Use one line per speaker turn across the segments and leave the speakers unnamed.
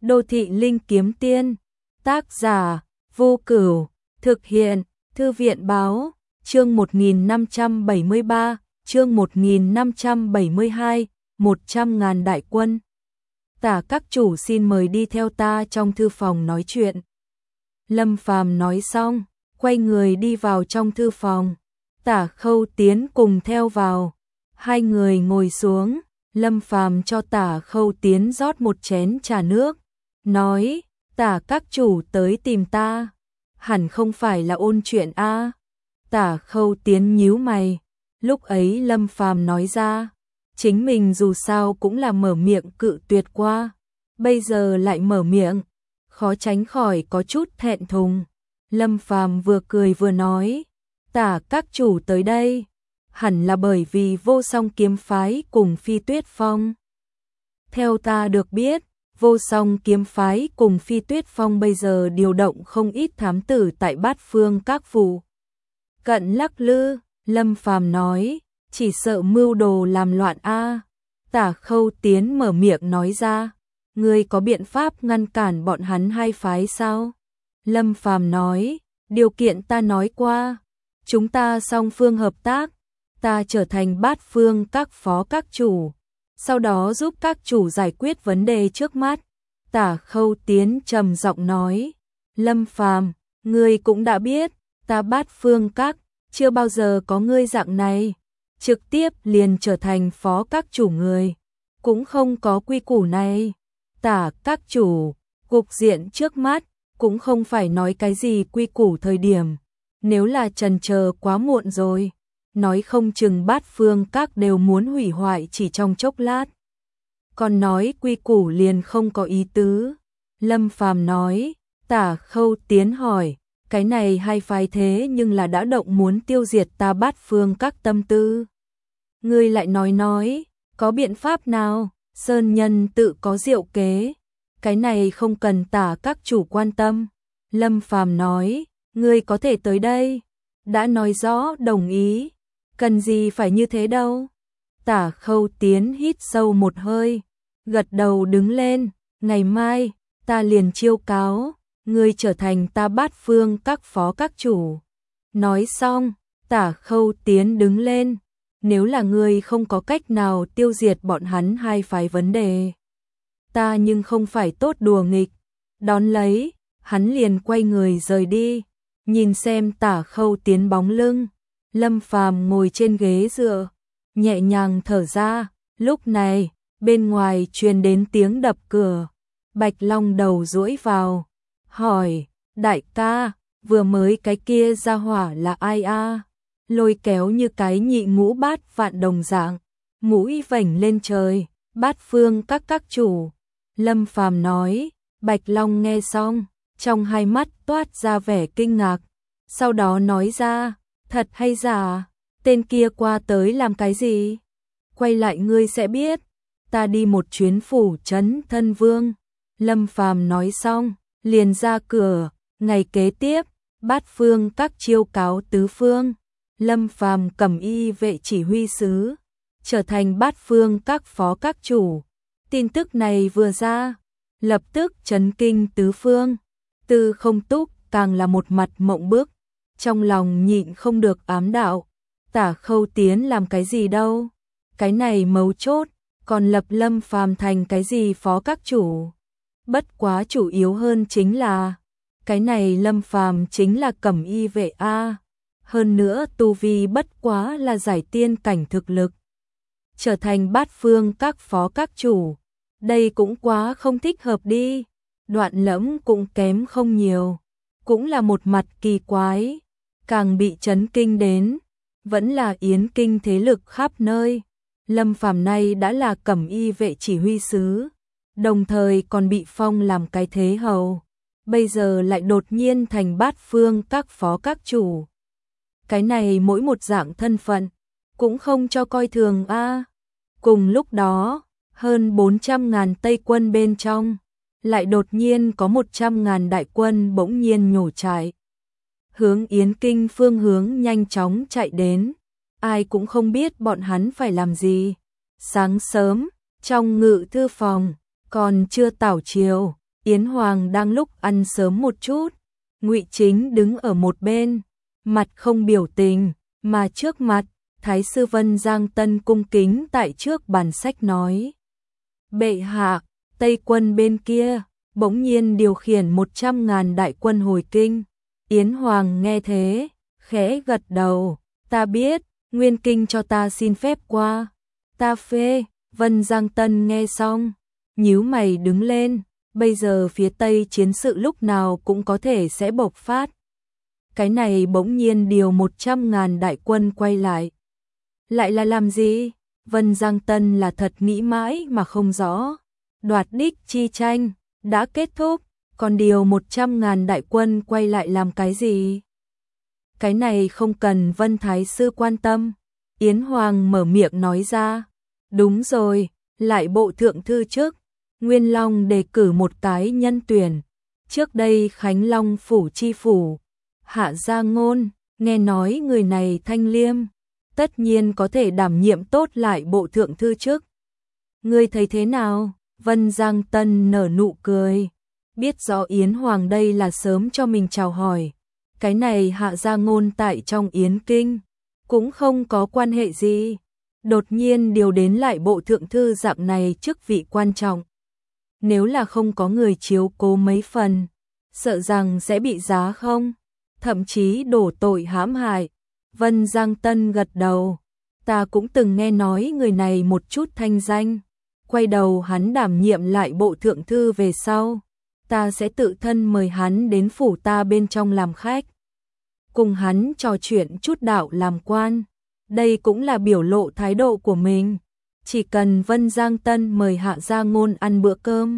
Đô thị linh kiếm tiên. Tác giả Vô Cửu. Thực hiện Thư viện báo. Chương 1573, chương 1572, 100.000 đại quân. Tả các chủ xin mời đi theo ta trong thư phòng nói chuyện. Lâm Phàm nói xong, quay người đi vào trong thư phòng. Tả Khâu Tiến cùng theo vào. Hai người ngồi xuống, Lâm Phàm cho Tả Khâu Tiến rót một chén trà nước, nói: Tả các chủ tới tìm ta, hẳn không phải là ôn chuyện a? Tả Khâu Tiến nhíu mày. Lúc ấy Lâm Phàm nói ra, chính mình dù sao cũng là mở miệng cự tuyệt qua, bây giờ lại mở miệng, khó tránh khỏi có chút thẹn thùng. Lâm Phàm vừa cười vừa nói: Tả các chủ tới đây, hẳn là bởi vì Vô Song kiếm phái cùng Phi Tuyết Phong. Theo ta được biết, Vô Song kiếm phái cùng Phi Tuyết Phong bây giờ điều động không ít thám tử tại Bát Phương các phủ cận lắc lư. Lâm Phàm nói: chỉ sợ mưu đồ làm loạn a. Tả Khâu Tiến mở miệng nói ra: ngươi có biện pháp ngăn cản bọn hắn hai phái sao? Lâm Phàm nói: điều kiện ta nói qua, chúng ta song phương hợp tác, ta trở thành Bát Phương các phó các chủ, sau đó giúp các chủ giải quyết vấn đề trước mắt. Tả Khâu Tiến trầm giọng nói: Lâm Phàm, ngươi cũng đã biết, ta Bát Phương các chưa bao giờ có ngươi dạng này, trực tiếp liền trở thành phó các chủ người, cũng không có quy củ này. Tả các chủ, cục diện trước mắt cũng không phải nói cái gì quy củ thời điểm, nếu là chần chờ quá muộn rồi, nói không chừng Bát Phương các đều muốn hủy hoại chỉ trong chốc lát. Còn nói quy củ liền không có ý tứ. Lâm Phàm nói. Tả Khâu Tiến hỏi: cái này hai phái thế nhưng là đã động muốn tiêu diệt ta Bát Phương các tâm tư. Ngươi lại nói, có biện pháp nào? Sơn nhân tự có diệu kế, cái này không cần Tả các chủ quan tâm. Lâm Phàm nói: ngươi có thể tới đây, đã nói rõ đồng ý, cần gì phải như thế đâu. Tả Khâu Tiến hít sâu một hơi, gật đầu đứng lên: ngày mai ta liền chiêu cáo ngươi trở thành ta Bát Phương các phó các chủ. Nói xong, Tả Khâu Tiến đứng lên: nếu là ngươi không có cách nào tiêu diệt bọn hắn hai phái vấn đề, ta nhưng không phải tốt đùa nghịch. Đón lấy, hắn liền quay người rời đi. Nhìn xem Tả Khâu Tiến bóng lưng, Lâm Phàm ngồi trên ghế dựa, nhẹ nhàng thở ra. Lúc này, bên ngoài truyền đến tiếng đập cửa. Bạch Long đầu duỗi vào, hỏi: đại ca, vừa mới cái kia ra hỏa là ai a? Lôi kéo như cái nhị ngũ bát vạn đồng dạng, mũi vểnh lên trời: Bát Phương các chủ. Lâm Phàm nói. Bạch Long nghe xong, trong hai mắt toát ra vẻ kinh ngạc, sau đó nói ra: thật hay giả? Tên kia qua tới làm cái gì? Quay lại ngươi sẽ biết, ta đi một chuyến phủ trấn thân vương. Lâm Phàm nói xong, liền ra cửa. Ngày kế tiếp, Bát Phương các chiêu cáo tứ phương. Lâm Phàm cầm y vệ chỉ huy sứ, trở thành Bát Phương các phó các chủ. Tin tức này vừa ra, lập tức chấn kinh tứ phương. Tư Không Túc càng là một mặt mộng bức, trong lòng nhịn không được ám đạo: Tả Khâu Tiến làm cái gì đâu? Cái này mấu chốt, còn lập Lâm Phàm thành cái gì phó các chủ? Bất quá chủ yếu hơn chính là, cái này Lâm Phàm chính là cẩm y vệ a, hơn nữa tu vi bất quá là giải tiên cảnh thực lực, trở thành Bát Phương các phó các chủ, đây cũng quá không thích hợp đi. Đoạn Lẫm cũng kém không nhiều, cũng là một mặt kỳ quái. Càng bị chấn kinh đến, vẫn là Yến Kinh thế lực khắp nơi. Lâm Phàm nay đã là cẩm y vệ chỉ huy sứ, đồng thời còn bị phong làm cái thế hầu, bây giờ lại đột nhiên thành Bát Phương các phó các chủ. Cái này mỗi một dạng thân phận cũng không cho coi thường a. Cùng lúc đó, hơn 400.000 Tây quân bên trong, lại đột nhiên có 100.000 đại quân bỗng nhiên nhổ trại, hướng Yến Kinh phương hướng nhanh chóng chạy đến. Ai cũng không biết bọn hắn phải làm gì. Sáng sớm, trong ngự thư phòng, còn chưa tảo chiều, Yến Hoàng đang lúc ăn sớm một chút, Ngụy Chính đứng ở một bên, mặt không biểu tình, mà trước mặt, Thái sư Vân Giang Tân cung kính tại trước bàn sách nói: "Bệ hạ, Tây quân bên kia bỗng nhiên điều khiển 100.000 đại quân hồi kinh." Yến Hoàng nghe thế, khẽ gật đầu: "Ta biết, Nguyên Kinh cho ta xin phép qua, ta phê." Vân Giang Tân nghe xong, nhíu mày đứng lên, bây giờ phía Tây chiến sự lúc nào cũng có thể sẽ bộc phát. Cái này bỗng nhiên điều 100.000 đại quân quay lại. Lại là làm gì? Vân Giang Tân là thật nghĩ mãi mà không rõ. Đoạt đích chi tranh đã kết thúc, còn điều 100.000 đại quân quay lại làm cái gì? Cái này không cần Vân Thái sư quan tâm. Yến Hoàng mở miệng nói ra: "Đúng rồi, lại bộ thượng thư trước, Nguyên Long đề cử một cái nhân tuyển. Trước đây Khánh Long phủ chi phủ, Hạ Gia Ngôn, nghe nói người này thanh liêm, tất nhiên có thể đảm nhiệm tốt lại bộ thượng thư trước. Ngươi thấy thế nào?" Vân Giang Tân nở nụ cười, biết rõ Yến Hoàng đây là sớm cho mình chào hỏi. Cái này Hạ Gia Ngôn tại trong Yến Kinh cũng không có quan hệ gì, đột nhiên điều đến lại bộ thượng thư dạng này chức vị quan trọng. Nếu là không có người chiếu cố mấy phần, sợ rằng sẽ bị giá không, thậm chí đổ tội hãm hại. Vân Giang Tân gật đầu, ta cũng từng nghe nói người này một chút thanh danh. Quay đầu hắn đảm nhiệm lại bộ thượng thư về sau, ta sẽ tự thân mời hắn đến phủ ta bên trong làm khách, cùng hắn trò chuyện chút đạo làm quan. Đây cũng là biểu lộ thái độ của mình. Chỉ cần Vân Giang Tân mời Hạ Gia Ngôn ăn bữa cơm,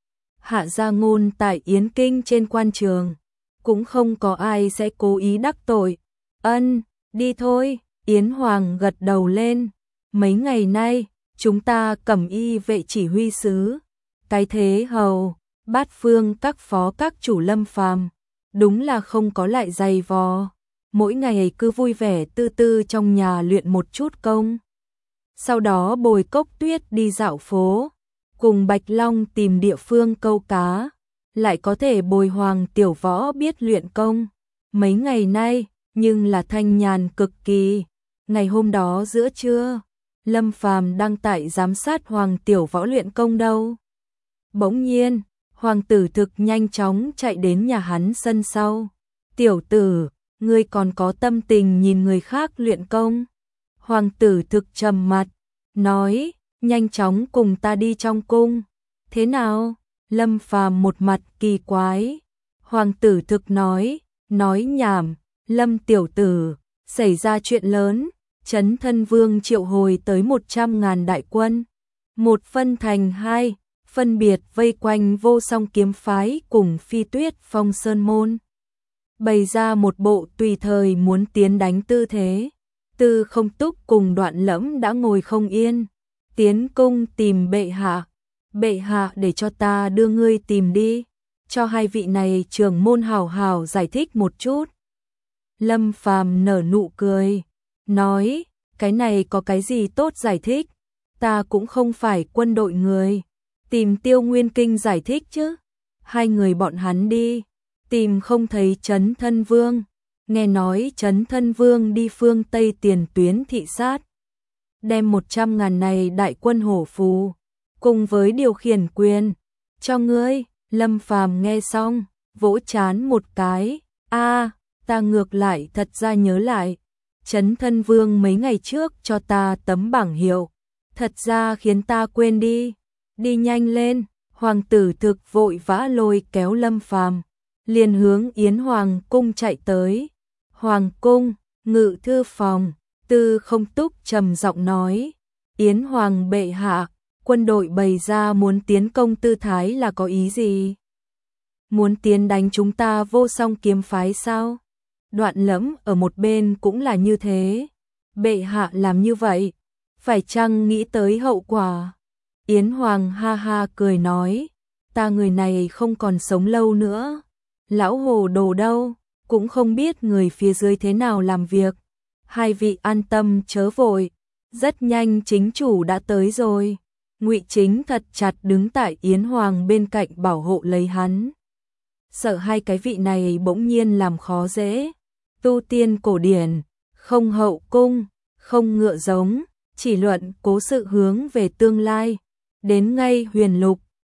Hạ Gia Ngôn tại Yến Kinh trên quan trường, cũng không có ai sẽ cố ý đắc tội. Ân, đi thôi. Yến Hoàng gật đầu lên. Mấy ngày nay, chúng ta Cẩm Y vệ chỉ huy sứ, cái thế hầu, Bát Phương các phó các chủ Lâm Phàm, đúng là không có lại dày vò. Mỗi ngày cứ vui vẻ tư tư trong nhà luyện một chút công. Sau đó bồi Cốc Tuyết đi dạo phố, cùng Bạch Long tìm địa phương câu cá, lại có thể bồi Hoàng Tiểu Võ biết luyện công. Mấy ngày nay, nhưng là thanh nhàn cực kỳ. Ngày hôm đó giữa trưa, Lâm Phàm đang tại giám sát Hoàng Tiểu Võ luyện công đâu. Bỗng nhiên, Hoàng Tử Thực nhanh chóng chạy đến nhà hắn sân sau. "Tiểu tử, ngươi còn có tâm tình nhìn người khác luyện công?" Hoàng Tử Thực trầm mặt, nói: "Nhanh chóng cùng ta đi trong cung." "Thế nào?" Lâm Phàm một mặt kỳ quái. Hoàng Tử Thực nói nhảm, Lâm tiểu tử, xảy ra chuyện lớn, Trấn Thân Vương triệu hồi tới 100.000 đại quân, một phân thành hai, phân biệt vây quanh Vô Song kiếm phái cùng Phi Tuyết Phong Sơn môn, bày ra một bộ tùy thời muốn tiến đánh tư thế. Tư Không Túc cùng Đoạn Lẫm đã ngồi không yên, tiến cung tìm bệ hạ. "Bệ hạ để cho ta đưa ngươi tìm đi, cho hai vị này trưởng môn hảo hảo giải thích một chút." Lâm Phàm nở nụ cười, nói: "Cái này có cái gì tốt giải thích, ta cũng không phải quân đội người, tìm Tiêu Nguyên Kinh giải thích chứ." Hai người bọn hắn đi, tìm không thấy Trấn Thân Vương, nghe nói Trấn Thân Vương đi phương Tây tiền tuyến thị sát, đem 100.000 này đại quân hổ phù, cùng với điều khiển quyền, cho ngươi. Lâm Phàm nghe xong, vỗ trán một cái, ta ngược lại thật ra nhớ lại, Trấn Thân Vương mấy ngày trước cho ta tấm bảng hiệu, thật ra khiến ta quên đi. Đi nhanh lên." Hoàng Tử Thực vội vã lôi kéo Lâm Phàm, liền hướng Yến Hoàng cung chạy tới. "Hoàng cung, ngự thư phòng." Tư Không Túc trầm giọng nói: "Yến Hoàng bệ hạ, quân đội bày ra muốn tiến công tư thái là có ý gì? Muốn tiến đánh chúng ta Vô Song kiếm phái sao?" Đoạn Lẫm ở một bên cũng là như thế. "Bệ hạ làm như vậy, phải chăng nghĩ tới hậu quả?" Yến Hoàng ha ha cười nói: "Ta người này không còn sống lâu nữa, lão hồ đồ đâu, cũng không biết người phía dưới thế nào làm việc. Hai vị an tâm chớ vội, rất nhanh chính chủ đã tới rồi. Ngụy Chính thật chặt đứng tại Yến Hoàng bên cạnh bảo hộ lấy hắn. Sợ hai cái vị này bỗng nhiên làm khó dễ. Tu tiên cổ điển, không hậu cung, không ngựa giống, chỉ luận cố sự hướng về tương lai. Đến ngay Huyền Lục,